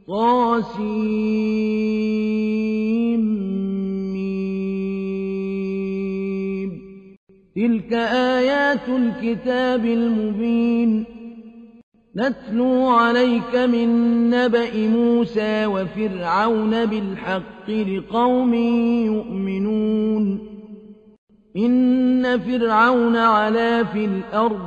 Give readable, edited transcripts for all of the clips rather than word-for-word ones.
طاسيم تلك آيات الكتاب المبين نتلو عليك من نبأ موسى وفرعون بالحق لقوم يؤمنون إن فرعون علا في الأرض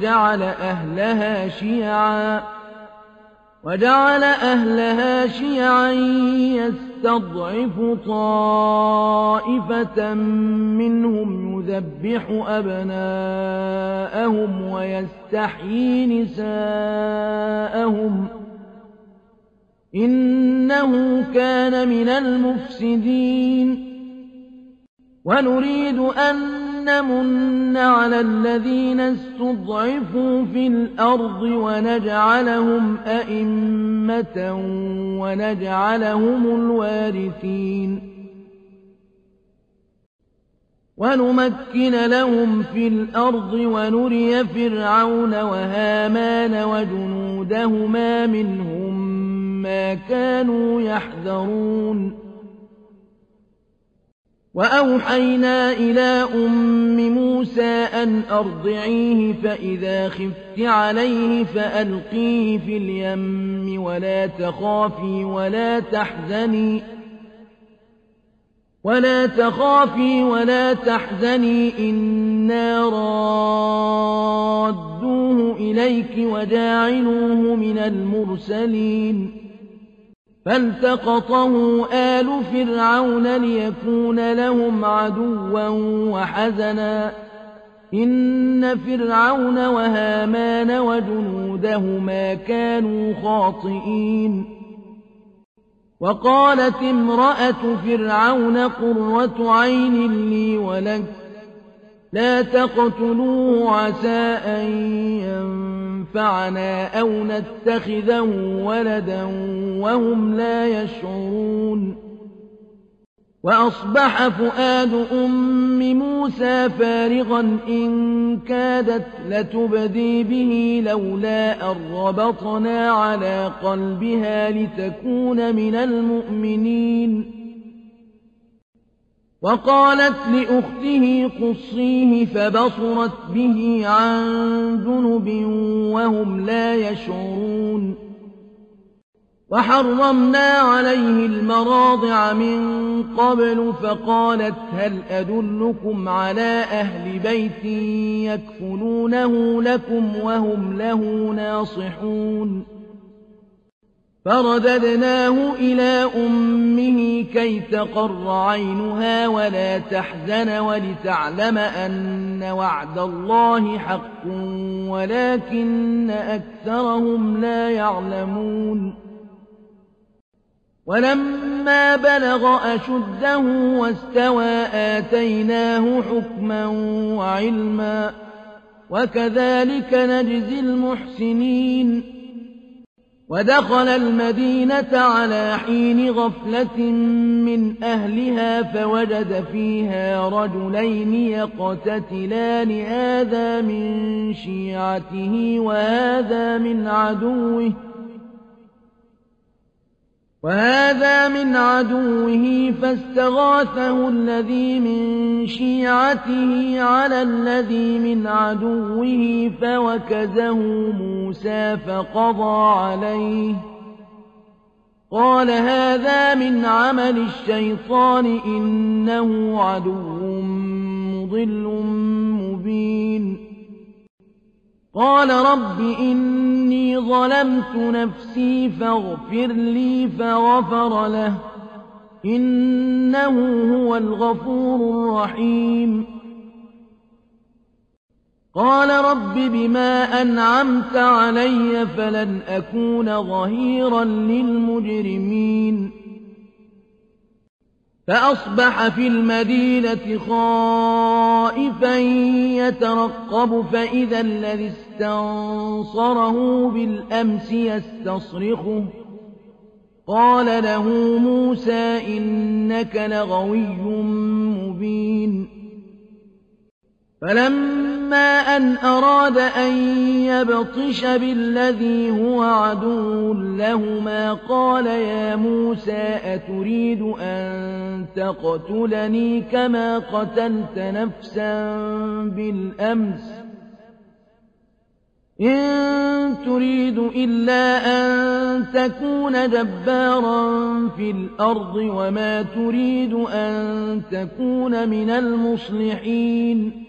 وجعل أهلها شيعا يستضعف طائفة منهم يذبح أبناءهم ويستحيي نساءهم إنه كان من المفسدين ونريد أن نمن على الذين استضعفوا في الأرض ونجعلهم أئمة ونجعلهم الوارثين ونمكن لهم في الأرض ونري فرعون وهامان وجنودهما منهم ما كانوا يحذرون وأوحينا إلى أم موسى أن أرضعيه فإذا خفت عليه فألقيه في اليم ولا تخافي ولا تحزني إنا رادوه إليك وجاعلوه من المرسلين فالتقطه آل فرعون ليكون لهم عدوا وحزنا إن فرعون وهامان وجنودهما كانوا خاطئين وقالت امرأة فرعون قرة عين لي ولك لا تقتلوه عسى أن ينفعنا أو نتخذه ولدا وهم لا يشعرون وأصبح فؤاد أم موسى فارغا إن كادت لتبدي به لولا أن ربطنا على قلبها لتكون من المؤمنين وقالت لأخته قصيه فبصرت به عن جنب وهم لا يشعرون وحرمنا عليه المراضع من قبل فقالت هل أدلكم على أهل بيت يكفلونه لكم وهم له ناصحون فرددناه إلى أمه كي تقر عينها ولا تحزن ولتعلم أن وعد الله حق ولكن أكثرهم لا يعلمون ولما بلغ أشده واستوى آتيناه حكما وعلما وكذلك نجزي المحسنين ودخل المدينة على حين غفلة من أهلها فوجد فيها رجلين يقتتلان هذا من شيعته وهذا من عدوه فاستغاثه الذي من شيعته على الذي من عدوه فوكزه موسى فقضى عليه قال هذا من عمل الشيطان إنه عدو مضل مبين قال رب إني ظلمت نفسي فاغفر لي فغفر له إنه هو الغفور الرحيم قال رب بما أنعمت علي فلن أكون ظهيرا للمجرمين فأصبح في المدينة خائفا يترقب فإذا الذي استنصره بالأمس يستصرخه قال له موسى إنك لغوي مبين فلما فلما أن أراد أن يبطش بالذي هو عدو لهما قال يا موسى أتريد أن تقتلني كما قتلت نفسا بالأمس إن تريد إلا أن تكون جبارا في الأرض وما تريد أن تكون من المصلحين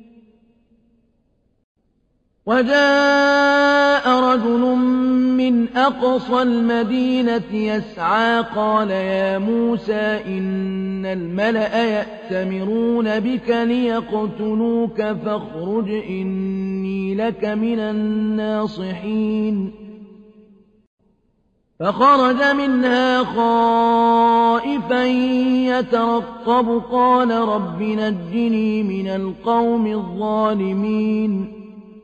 وجاء رجل من أقصى المدينة يسعى قال يا موسى إن الملأ يأتمرون بك ليقتلوك فاخرج إني لك من الناصحين فخرج منها خائفا يترقب قال رب نجني من القوم الظالمين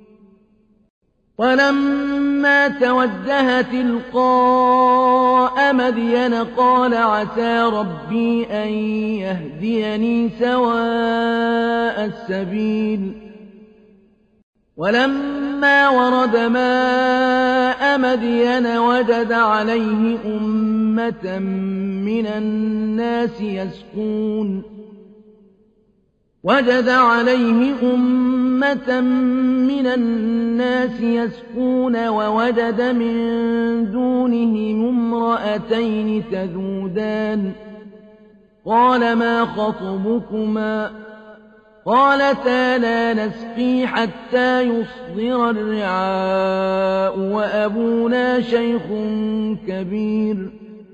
ولما توجه تلقاء مدين قال عسى ربي أن يهديني سواء السبيل ولما ورد ماء مدين وجد عليه أمة من الناس يسقون ووجد من دونهم امرأتين تذودان قال ما خطبكما قالتا لا نسقي حتى يصدر الرعاء وأبونا شيخ كبير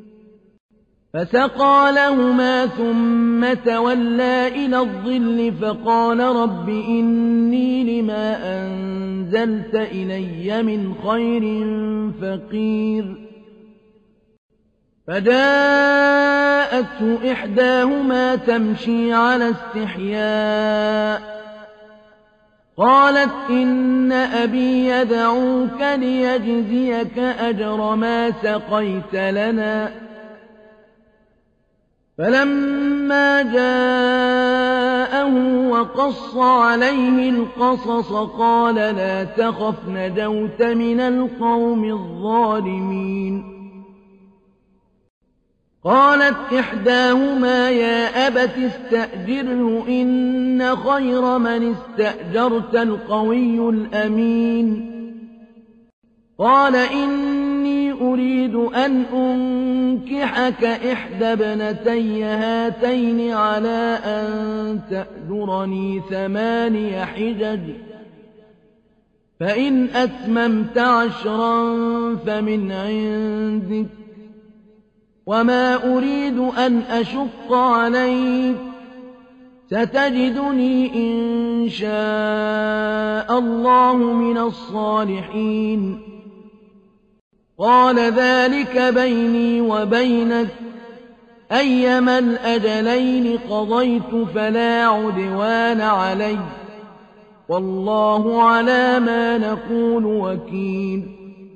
فسقى لهما ثم تولى إلى الظل فقال رب إني لما أنزلت إلي من خير فقير فجاءته إحداهما تمشي على استحياء قالت إن أبي يدعوك ليجزيك أجر ما سقيت لنا فلما جاءه وقص عليه القصص قال لا تخف نجوت من القوم الظالمين قالت إحداهما يا أبت استأجره إن خير من استأجرت القوي الأمين قال إني أريد أن أنكحك إحدى ابنتي هاتين على أن تأجرني 8 حجج فإن أتممت 10 فمن عندك وما أريد أن أشق عليك ستجدني إن شاء الله من الصالحين قال ذلك بيني وبينك أيما الأجلين قضيت فلا عدوان علي والله على ما نقول وكيل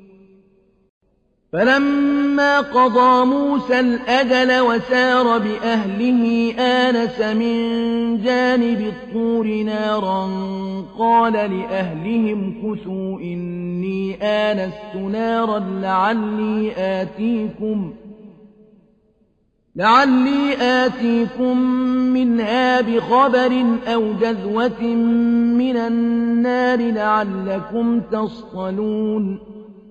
فلما قضى موسى الأجل وسار بأهله آنس من جانب الطور نارا قال لأهلهم كثوا إني آنست نارا لعلي آتيكم منها بخبر أو جذوة من النار لعلكم تصطلون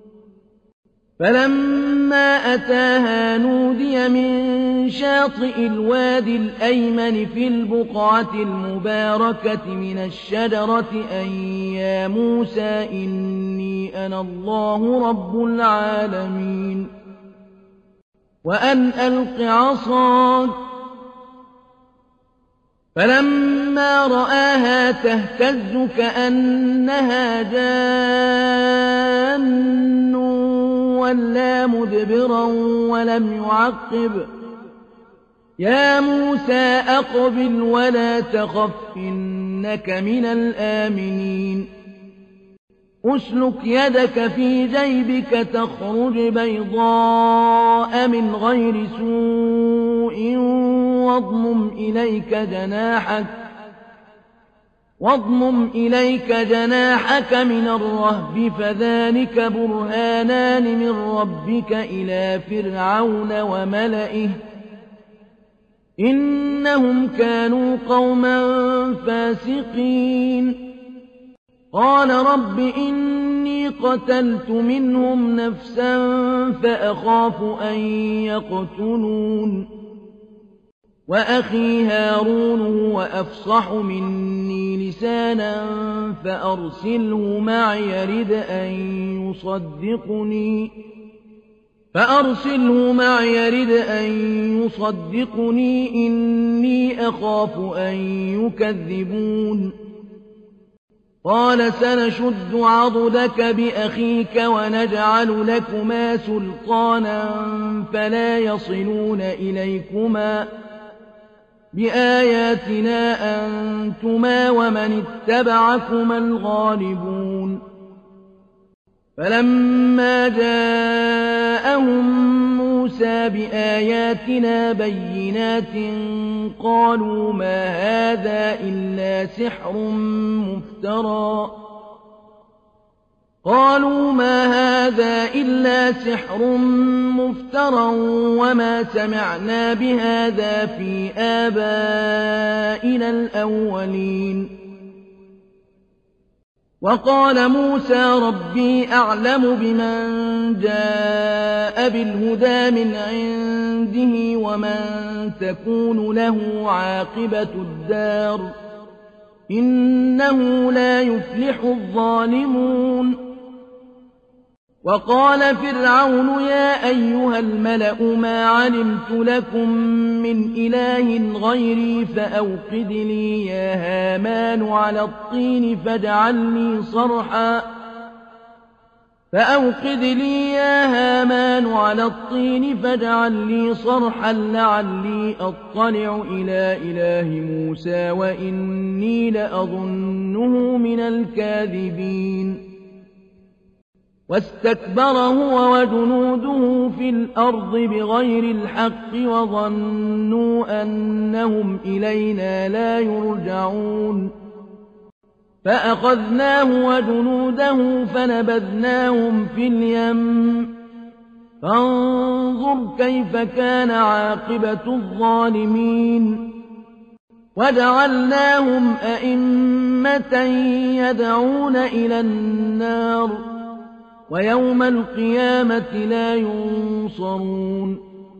فلما أتاها نودي من شاطئ الوادي الأيمن في البقعة المباركة من الشجرة أن يا موسى إني أنا الله رب العالمين وأن ألق عصاك فلما رآها تهتز كأنها جان ولا مدبرا ولم يعقب يا موسى أقبل ولا تخف إنك من الآمنين أسلك يدك في جيبك تخرج بيضاء من غير سوء واضمم إليك جناحك واضمم إليك جناحك من الرهب فذلك برهانان من ربك إلى فرعون وملئه إنهم كانوا قوما فاسقين قال رب إني قتلت منهم نفسا فأخاف أن يقتلون وأخي هارون هو أفصح مني لسانا فأرسله معي يرد أن يصدقني إني أخاف أن يكذبون قال سنشد عضدك بأخيك ونجعل لكما سلطانا فلا يصلون إليكما بآياتنا أنتما ومن اتبعكما الغالبون فلما جاءهم موسى بآياتنا بينات قالوا ما هذا إلا سحر مفترى وما سمعنا بهذا في آبائنا الأولين وقال موسى ربي أعلم بمن جاء بالهدى من عنده ومن تكون له عاقبة الدار إنه لا يفلح الظالمون وقال فرعون يا أيها الملأ ما علمت لكم من إله غيري فأوقد لي يا هامان على الطين فاجعل لي صرحا لعلي أطلع إلى إله موسى وإني لأظنه من الكاذبين واستكبر هو وجنوده في الأرض بغير الحق وظنوا أنهم إلينا لا يرجعون فأخذناه وجنوده فنبذناهم في اليم فانظر كيف كان عاقبة الظالمين وجعلناهم أئمة يدعون إلى النار ويوم القيامة لا ينصرون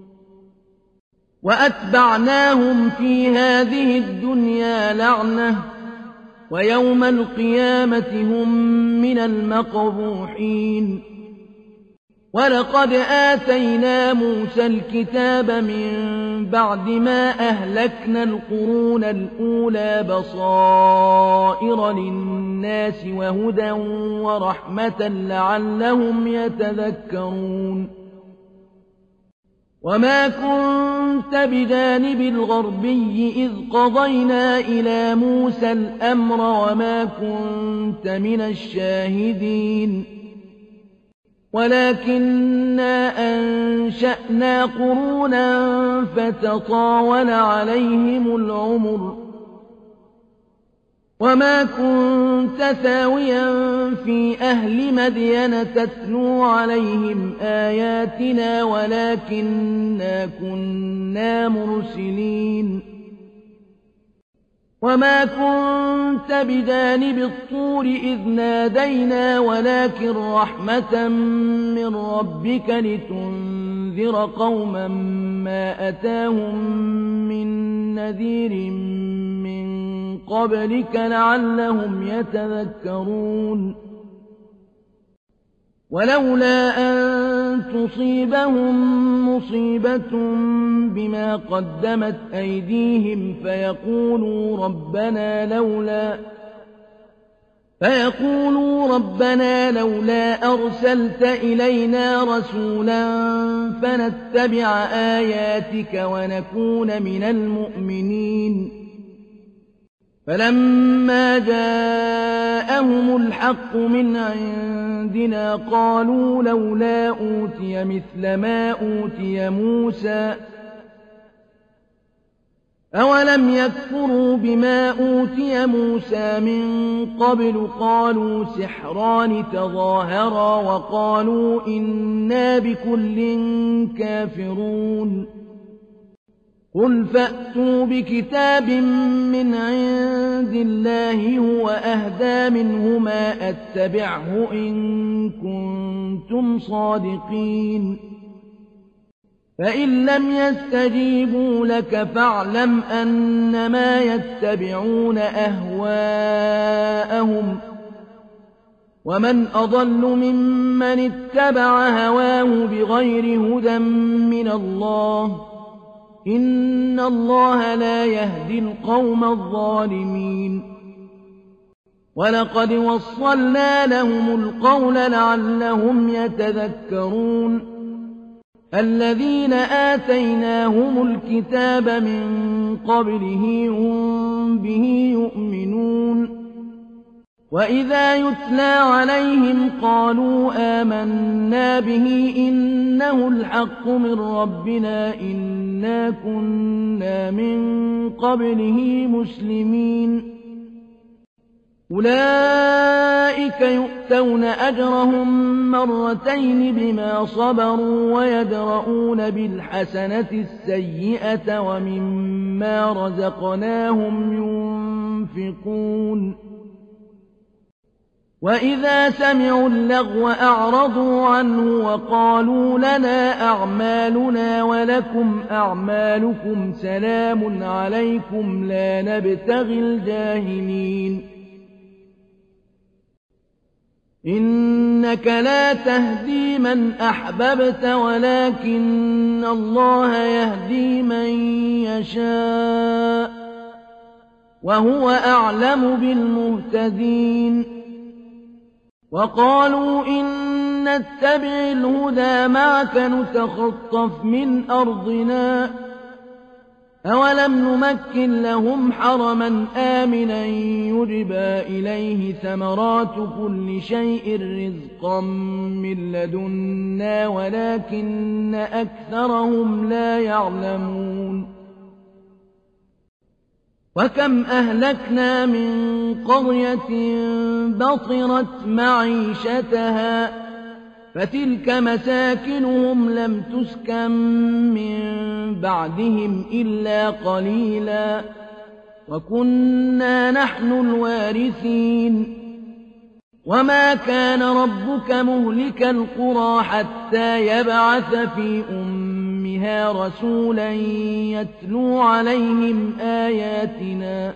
وأتبعناهم في هذه الدنيا لعنة ويوم القيامة هم من المقبوحين ولقد آتينا موسى الكتاب من بعد ما أهلكنا القرون الأولى بصائر للناس وهدى ورحمة لعلهم يتذكرون وما كنت بجانب الغربي إذ قضينا إلى موسى الأمر وما كنت من الشاهدين ولكننا أنشأنا قرونا فتطاول عليهم العمر وما كنت ثاويا في أهل مدين تتلو عليهم آياتنا ولكننا كنا مرسلين وما كنت بجانب الطور إذ نادينا ولكن رحمة من ربك لتنذر قوما ما أتاهم من نذير من قبلك لعلهم يتذكرون ولولا أن تصيبهم مصيبة بما قدمت أيديهم فيقولوا ربنا لولا أرسلت إلينا رسولا فنتبع آياتك ونكون من المؤمنين فلما جاءهم الحق من عندنا قالوا لولا أوتي مثل ما أوتي موسى أَوَلَمْ يَكْفُرُوا بِمَا أُوتِيَ مُوسَىٰ مِن قَبْلُ قَالُوا سِحْرَانِ تَظَاهَرَا وَقَالُوا إِنَّا بِكُلٍّ كَافِرُونَ قُلْ فَأْتُوا بِكِتَابٍ مِّنْ عِندِ اللَّهِ هُوَ أَهْدَىٰ مِنْهُمَا أَتَّبِعْهُ إِن كُنتُمْ صَادِقِينَ فَإِن لَّمْ يَسْتَجِيبُوا لَكَ فَاعْلَمْ أَنَّمَا يَتَّبِعُونَ أَهْوَاءَهُمْ ۚ وَمَنْ أَضَلُّ مِمَّنِ اتَّبَعَ هَوَاهُ بِغَيْرِ هُدًى مِّنَ اللَّهِ ۚ إِنَّ اللَّهَ لَا يَهْدِي الْقَوْمَ الظَّالِمِينَ وَلَقَدْ وَصَّلْنَا لَهُمُ الْقَوْلَ لَعَلَّهُمْ يَتَذَكَّرُونَ الَّذِينَ آتَيْنَاهُمُ الْكِتَابَ مِن قَبْلِهِ هُم بِهِ يُؤْمِنُونَ وَإِذَا يُتْلَىٰ عَلَيْهِمْ قَالُوا آمَنَّا بِهِ إِنَّهُ الْحَقُّ مِن رَّبِّنَا إِنَّا كُنَّا مِن قَبْلِهِ مُسْلِمِينَ أُولَٰئِكَ يُؤْتَوْنَ أَجْرَهُم مَّرَّتَيْنِ بِمَا صَبَرُوا وَيَدْرَءُونَ بِالْحَسَنَةِ السَّيِّئَةَ وَمِمَّا رَزَقْنَاهُمْ يُنفِقُونَ وَإِذَا سَمِعُوا اللَّغْوَ أَعْرَضُوا عَنْهُ وَقَالُوا لَنَا أَعْمَالُنَا وَلَكُمْ أَعْمَالُكُمْ سَلَامٌ عَلَيْكُمْ لَا نَبْتَغِي الْجَاهِلِينَ إِنَّكَ لَا تَهْدِي مَنْ أَحْبَبْتَ وَلَٰكِنَّ اللَّهَ يَهْدِي مَن يَشَاءُ ۚ وَهُوَ أَعْلَمُ بِالْمُهْتَدِينَ وَقَالُوا إِن نَّتَّبِعِ الْهُدَىٰ مَعَكَ نُتَخَطَّفْ مِنْ أَرْضِنَا ۚ أَوَلَمْ نُمَكِّن لَّهُمْ حَرَمًا آمِنًا يُجْبَىٰ إِلَيْهِ ثَمَرَاتُ كُلِّ شَيْءٍ رِّزْقًا مِّن لَّدُنَّا وَلَٰكِنَّ أَكْثَرَهُمْ لَا يَعْلَمُونَ وَكَمْ أَهْلَكْنَا مِن قَرْيَةٍ بَطِرَتْ مَعِيشَتَهَا فَتِلْكَ مَسَاكِنُهُمْ لَمْ تُسْكَن مِّن بَعْدِهِمْ إِلَّا قَلِيلًا وَكُنَّا نَحْنُ الْوَارِثِينَ وَمَا كَانَ رَبُّكَ مُهْلِكَ الْقُرَىٰ حَتَّىٰ يَبْعَثَ فِي أُمِّهَا رَسُولًا يَتْلُو عَلَيْهِمْ آيَاتِنَا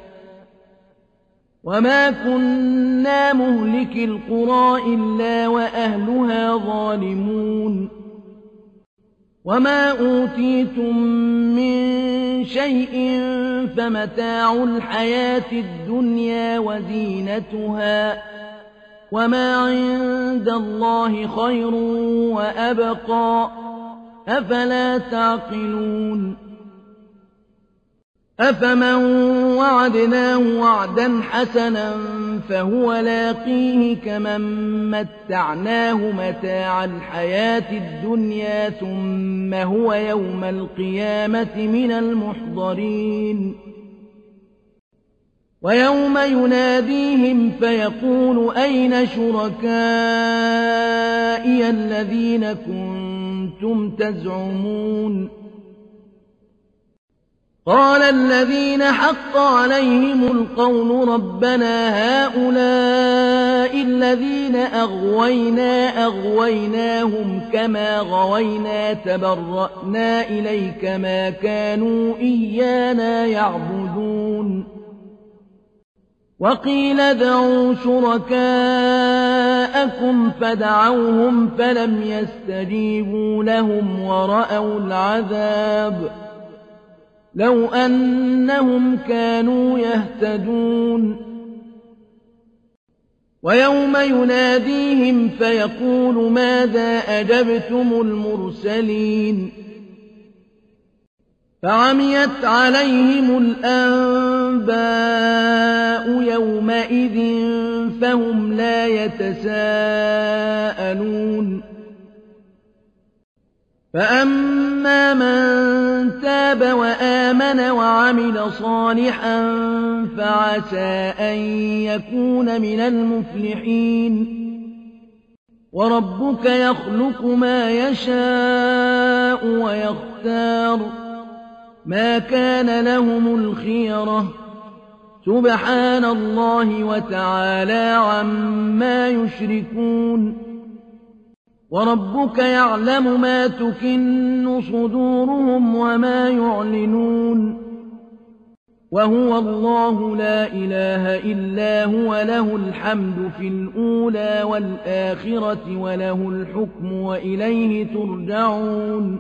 وَمَا كُنَّا مُهْلِكِي الْقُرَىٰ إِلَّا وَأَهْلُهَا ظَالِمُونَ وَمَا أُوتِيتُم مِّن شَيْءٍ فَمَتَاعُ الْحَيَاةِ الدُّنْيَا وَزِينَتُهَا ۚ وَمَا عِندَ اللَّهِ خَيْرٌ وَأَبْقَىٰ ۚ أَفَلَا تَعْقِلُونَ أَفَمَن وَعَدْنَاهُ وَعْدًا حَسَنًا فَهُوَ لَاقِيهِ كَمَن مَّتَّعْنَاهُ مَتَاعَ الْحَيَاةِ الدُّنْيَا ثُمَّ هُوَ يَوْمَ الْقِيَامَةِ مِنَ الْمُحْضَرِينَ وَيَوْمَ يُنَادِيهِمْ فَيَقُولُ أَيْنَ شُرَكَائِيَ الَّذِينَ كُنتُمْ تَزْعُمُونَ قَالَ الَّذِينَ حَقَّ عَلَيْهِمُ الْقَوْلُ رَبَّنَا هَٰؤُلَاءِ الَّذِينَ أَغْوَيْنَاهُمْ كَمَا غَوَيْنَا تَبَرَّأْنَا إِلَيْكَ مَا كَانُوا إِيَّانَا يَعْبُدُونَ وَقِيلَ ادْعُوا شُرَكَاءَكُمْ فَدَعَوْهُمْ فَلَمْ يَسْتَجِيبُوا لَهُمْ وَرَأَوُا الْعَذَابَ لَوْ أَنَّهُمْ كَانُوا يَهْتَدُونَ وَيَوْمَ يُنَادِيهِمْ فَيَقُولُ مَاذَا أَجَبْتُمُ الْمُرْسَلِينَ فَعَمِيَتْ عَلَيْهِمُ الْأَنبَاءُ يَوْمَئِذٍ فَهُمْ لَا يَتَسَاءَلُونَ فأما من تاب وآمن وعمل صالحا فعسى أن يكون من المفلحين وربك يخلق ما يشاء ويختار ما كان لهم الخيرة سبحان الله وتعالى عما يشركون وربك يعلم ما تكن صدورهم وما يعلنون وهو الله لا إله إلا هو له الحمد في الأولى والآخرة وله الحكم وإليه ترجعون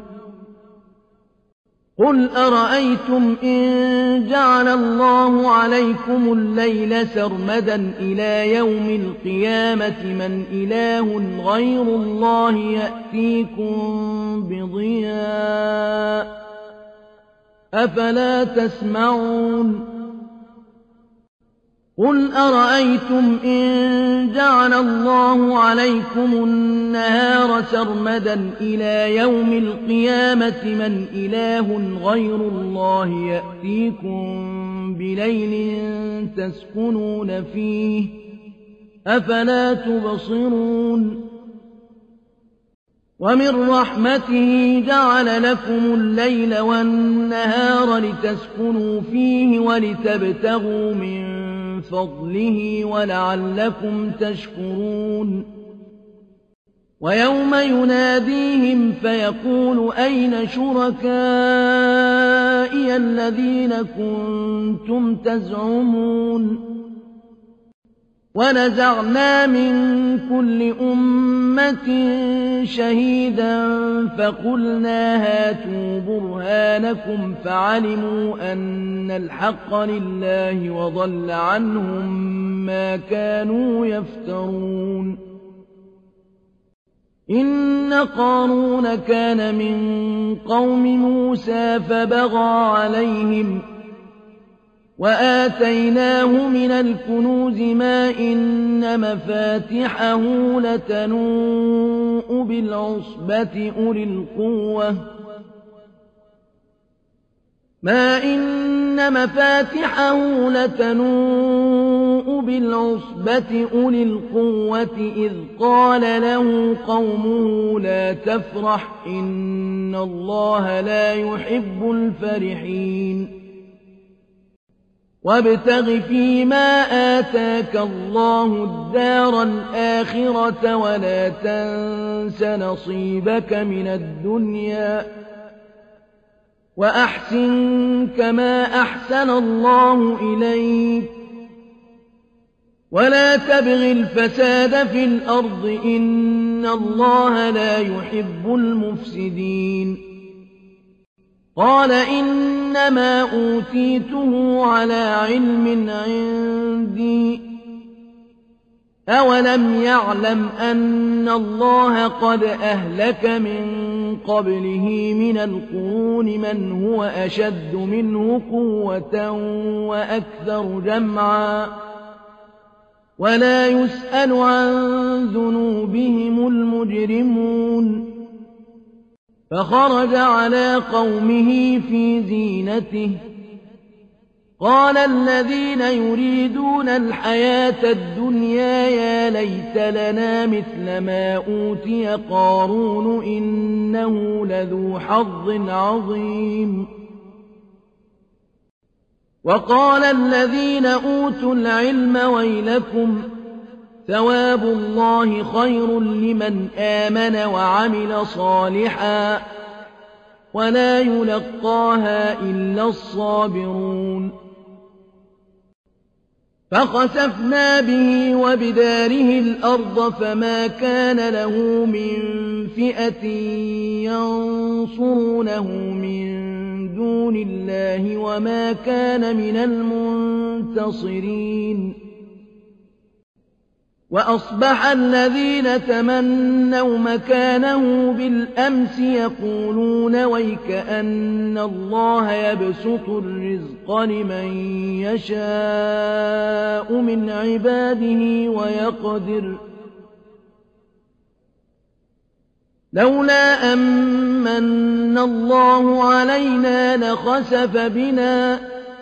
قل أرأيتم إن جعل الله عليكم الليل سرمدا إلى يوم القيامة من إله غير الله يأتيكم بضياء أفلا تسمعون قل أرأيتم إن جعل الله عليكم النهار سرمدا إلى يوم القيامة من إله غير الله يأتيكم بليل تسكنون فيه أفلا تبصرون ومن رحمته جعل لكم الليل والنهار لتسكنوا فيه ولتبتغوا من فضله ولعلكم تشكرون ويوم يناديهم فيقول أين شركائي الذين كنتم تزعمون ونزعنا من كل أمة شهيدا فقلنا هاتوا برهانكم فعلموا أن الحق لله وضل عنهم ما كانوا يفترون إن قارون كان من قوم موسى فبغى عليهم وآتيناه من الكنوز ما إن مفاتحه لتنوء بالعصبة أولي القوة ما إن مفاتحه لتنوء بالعصبة أولي القوة إذ قال له قومه لا تفرح إن الله لا يحب الفرحين وابتغ فيما آتاك الله الدار الآخرة ولا تنس نصيبك من الدنيا وأحسن كما أحسن الله إليك ولا تبغ الفساد في الأرض إن الله لا يحب المفسدين قال إنما أوتيته على علم عندي أولم يعلم أن الله قد أهلك من قبله من القرون من هو أشد منه قوة وأكثر جمعا ولا يسأل عن ذنوبهم المجرمون فخرج على قومه في زينته قال الذين يريدون الحياة الدنيا يا ليت لنا مثل ما أوتي قارون إنه لذو حظ عظيم وقال الذين أوتوا العلم ويلكم ثواب الله خير لمن آمن وعمل صالحا ولا يلقاها إلا الصابرون فخسفنا به وبداره الأرض فما كان له من فئة ينصرونه من دون الله وما كان من المنتصرين وأصبح الذين تمنوا مكانه بالأمس يقولون ويكأن الله يبسط الرزق لمن يشاء من عباده ويقدر لولا أمن الله علينا لخسف بنا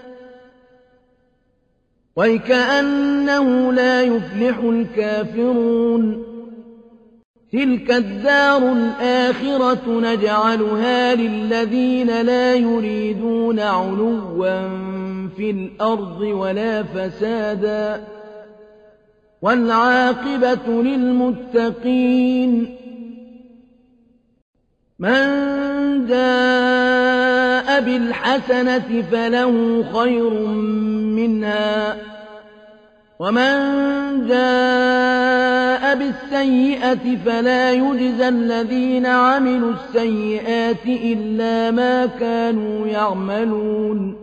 وكأنه لا يفلح الكافرون تلك الدار الآخرة نجعلها للذين لا يريدون علوا في الأرض ولا فسادا والعاقبة للمتقين من جاء بالحسنة فله خير منها ومن جاء بالسيئة فلا يجزى الذين عملوا السيئات إلا ما كانوا يعملون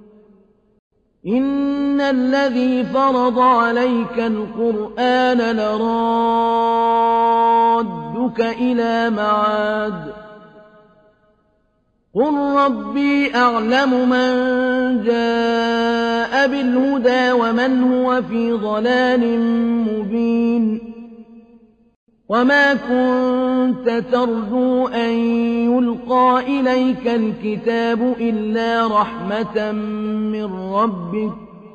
إن الذي فرض عليك القرآن لرادك إلى معاد قل ربي أعلم من جاء بالهدى ومن هو في ضلال مبين وما كنت ترجو أن يلقى إليك الكتاب إلا رحمة من ربك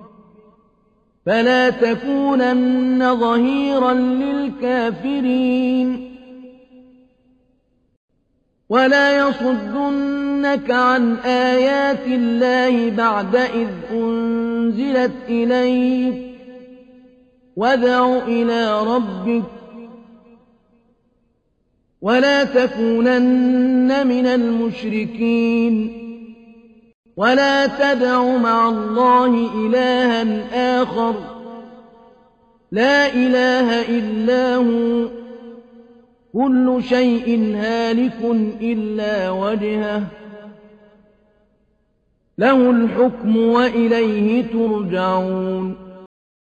فلا تكونن ظهيرا للكافرين ولا يصدنك عن آيات الله بعد إذ أنزلت إليك وادع إلى ربك ولا تكونن من المشركين ولا تدع مع الله إلها آخر لا إله إلا هو كل شيء هالك إلا وجهه له الحكم وإليه ترجعون